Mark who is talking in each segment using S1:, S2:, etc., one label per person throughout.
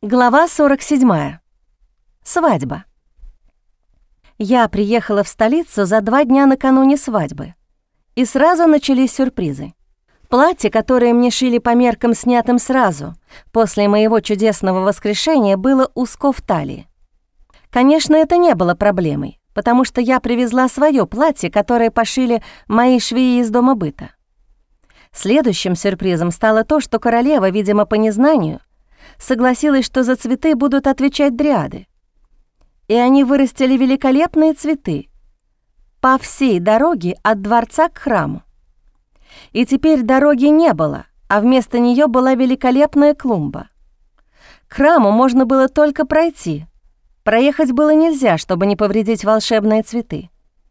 S1: Глава 47. Свадьба. Я приехала в столицу за 2 дня накануне свадьбы, и сразу начались сюрпризы. Платье, которое мне шили по меркам, снятым сразу после моего чудесного воскрешения, было узко в талии. Конечно, это не было проблемой, потому что я привезла свое платье, которое пошили мои швеи из дома быта. Следующим сюрпризом стало то, что королева, видимо, по незнанию, согласилась, что за цветы будут отвечать дриады. И они вырастили великолепные цветы по всей дороге от дворца к храму. И теперь дороги не было, а вместо нее была великолепная клумба. К храму можно было только пройти. Проехать было нельзя, чтобы не повредить волшебные цветы.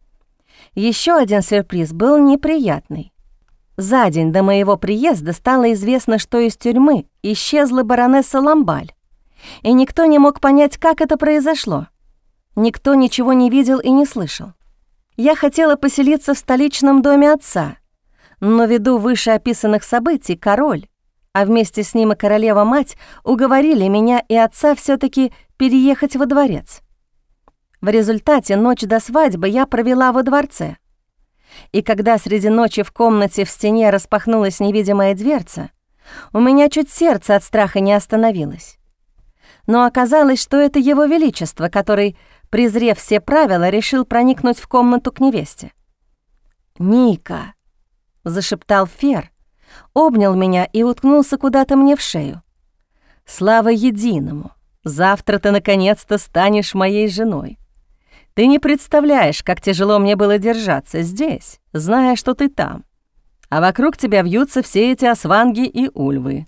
S1: Еще один сюрприз был неприятный. За день до моего приезда стало известно, что из тюрьмы исчезла баронесса Ламбаль, и никто не мог понять, как это произошло. Никто ничего не видел и не слышал. Я хотела поселиться в столичном доме отца, но ввиду вышеописанных событий король, а вместе с ним и королева-мать, уговорили меня и отца все-таки переехать во дворец. В результате ночь до свадьбы я провела во дворце. И когда среди ночи в комнате в стене распахнулась невидимая дверца, у меня чуть сердце от страха не остановилось. Но оказалось, что это его величество, который, презрев все правила, решил проникнуть в комнату к невесте. «Ника!» — зашептал Фер, обнял меня и уткнулся куда-то мне в шею. «Слава единому! Завтра ты наконец-то станешь моей женой. Ты не представляешь, как тяжело мне было держаться здесь, зная, что ты там, а вокруг тебя вьются все эти осванги и ульвы».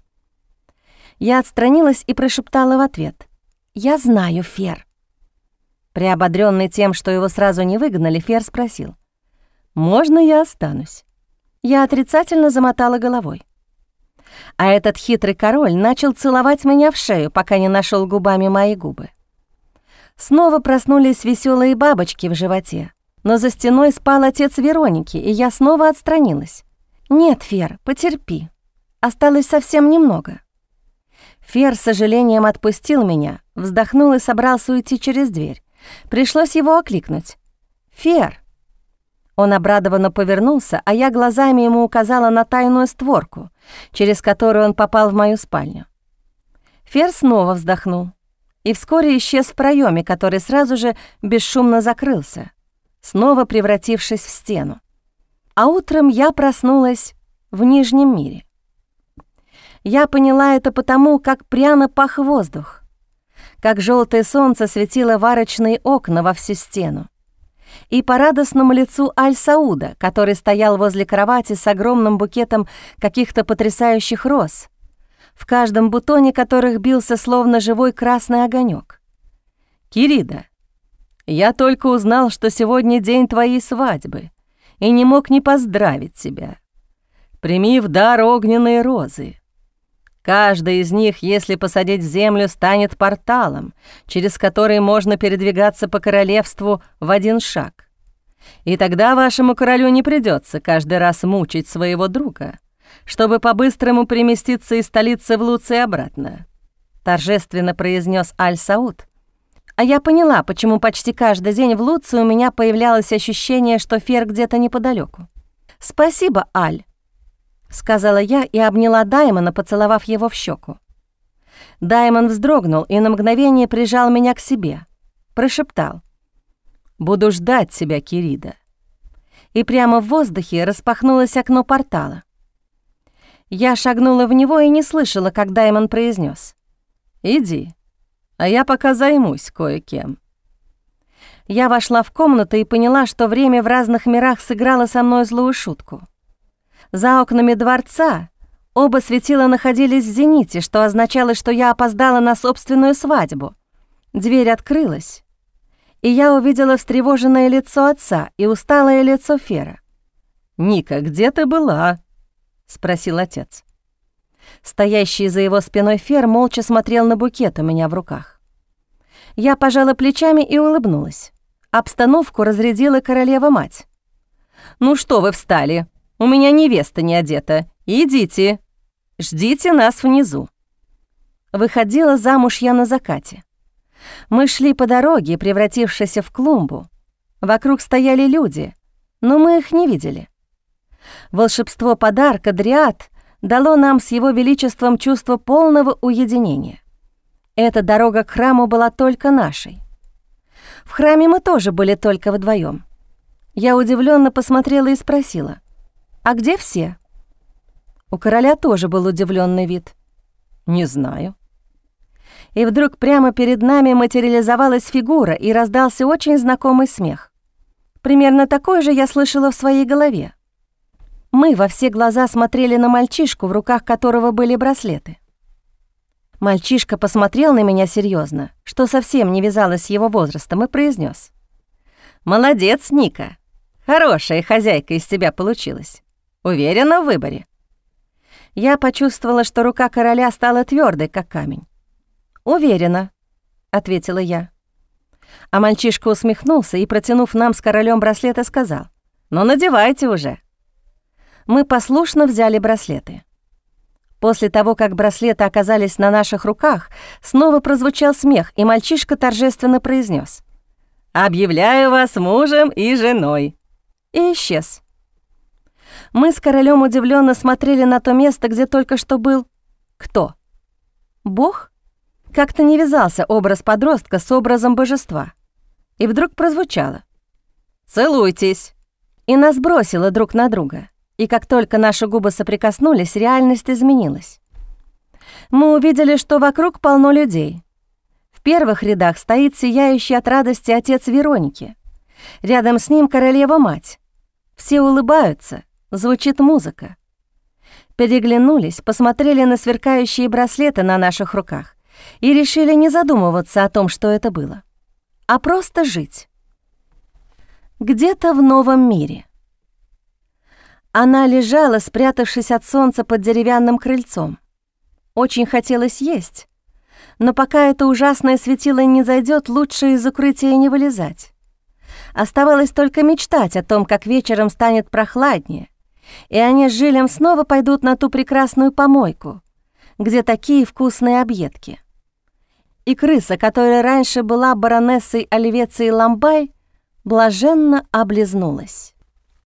S1: Я отстранилась и прошептала в ответ: «Я знаю, Фер». Приободрённый тем, что его сразу не выгнали, Фер спросил: «Можно я останусь?» Я отрицательно замотала головой. А этот хитрый король начал целовать меня в шею, пока не нашел губами мои губы. Снова проснулись веселые бабочки в животе, но за стеной спал отец Вероники, и я снова отстранилась. «Нет, Фер, потерпи. Осталось совсем немного». Фер с сожалением отпустил меня, вздохнул и собрался уйти через дверь. Пришлось его окликнуть. «Фер!» Он обрадованно повернулся, а я глазами ему указала на тайную створку, через которую он попал в мою спальню. Фер снова вздохнул и вскоре исчез в проеме, который сразу же бесшумно закрылся, снова превратившись в стену. А утром я проснулась в Нижнем мире. Я поняла это потому, как пряно пах воздух, как желтое солнце светило в арочные окна во всю стену, и по радостному лицу Аль-Сауда, который стоял возле кровати с огромным букетом каких-то потрясающих роз, в каждом бутоне которых бился словно живой красный огонек. «Кирида, я только узнал, что сегодня день твоей свадьбы, и не мог не поздравить тебя. Прими в дар огненные розы. Каждая из них, если посадить в землю, станет порталом, через который можно передвигаться по королевству в один шаг. И тогда вашему королю не придется каждый раз мучить своего друга, чтобы по-быстрому переместиться из столицы в Луций обратно», — торжественно произнес Аль-Сауд. А я поняла, почему почти каждый день в Луции у меня появлялось ощущение, что Фер где-то неподалеку. «Спасибо, Аль», — сказала я и обняла Даймона, поцеловав его в щеку. Даймон вздрогнул и на мгновение прижал меня к себе, прошептал: «Буду ждать тебя, Кирида». И прямо в воздухе распахнулось окно портала. Я шагнула в него и не слышала, как Даймон произнес: «Иди, а я пока займусь кое-кем». Я вошла в комнату и поняла, что время в разных мирах сыграло со мной злую шутку. За окнами дворца оба светила находились в зените, что означало, что я опоздала на собственную свадьбу. Дверь открылась, и я увидела встревоженное лицо отца и усталое лицо Фера. «Ника, где ты была?» — спросил отец. Стоящий за его спиной Фер молча смотрел на букет у меня в руках. Я пожала плечами и улыбнулась. Обстановку разрядила королева-мать. «Ну что вы встали? У меня невеста не одета. Идите, ждите нас внизу». Выходила замуж я на закате. Мы шли по дороге, превратившейся в клумбу. Вокруг стояли люди, но мы их не видели. Волшебство подарка Дриад дало нам с его величеством чувство полного уединения. Эта дорога к храму была только нашей. В храме мы тоже были только вдвоем. Я удивленно посмотрела и спросила: «А где все?» У короля тоже был удивленный вид. «Не знаю». И вдруг прямо перед нами материализовалась фигура, и раздался очень знакомый смех. Примерно такой же я слышала в своей голове. Мы во все глаза смотрели на мальчишку, в руках которого были браслеты. Мальчишка посмотрел на меня серьезно, что совсем не вязалось с его возрастом, и произнес: «Молодец, Ника. Хорошая хозяйка из тебя получилась. Уверена в выборе». Я почувствовала, что рука короля стала твердой, как камень. «Уверена», — ответила я. А мальчишка усмехнулся и, протянув нам с королем браслеты, сказал: «Ну, надевайте уже». Мы послушно взяли браслеты. После того, как браслеты оказались на наших руках, снова прозвучал смех, и мальчишка торжественно произнес: «Объявляю вас мужем и женой», и исчез. Мы с королем удивленно смотрели на то место, где только что был... Кто? Бог? Как-то не вязался образ подростка с образом божества. И вдруг прозвучало: «Целуйтесь!» И нас бросило друг на друга. И как только наши губы соприкоснулись, реальность изменилась. Мы увидели, что вокруг полно людей. В первых рядах стоит сияющий от радости отец Вероники. Рядом с ним королева-мать. Все улыбаются, звучит музыка. Переглянулись, посмотрели на сверкающие браслеты на наших руках и решили не задумываться о том, что это было, а просто жить. Где-то в новом мире. Она лежала, спрятавшись от солнца под деревянным крыльцом. Очень хотелось есть, но пока это ужасное светило не зайдет, лучше из укрытия не вылезать. Оставалось только мечтать о том, как вечером станет прохладнее, и они с Жилем снова пойдут на ту прекрасную помойку, где такие вкусные объедки. И крыса, которая раньше была баронессой Оливецией Ламбай, блаженно облизнулась.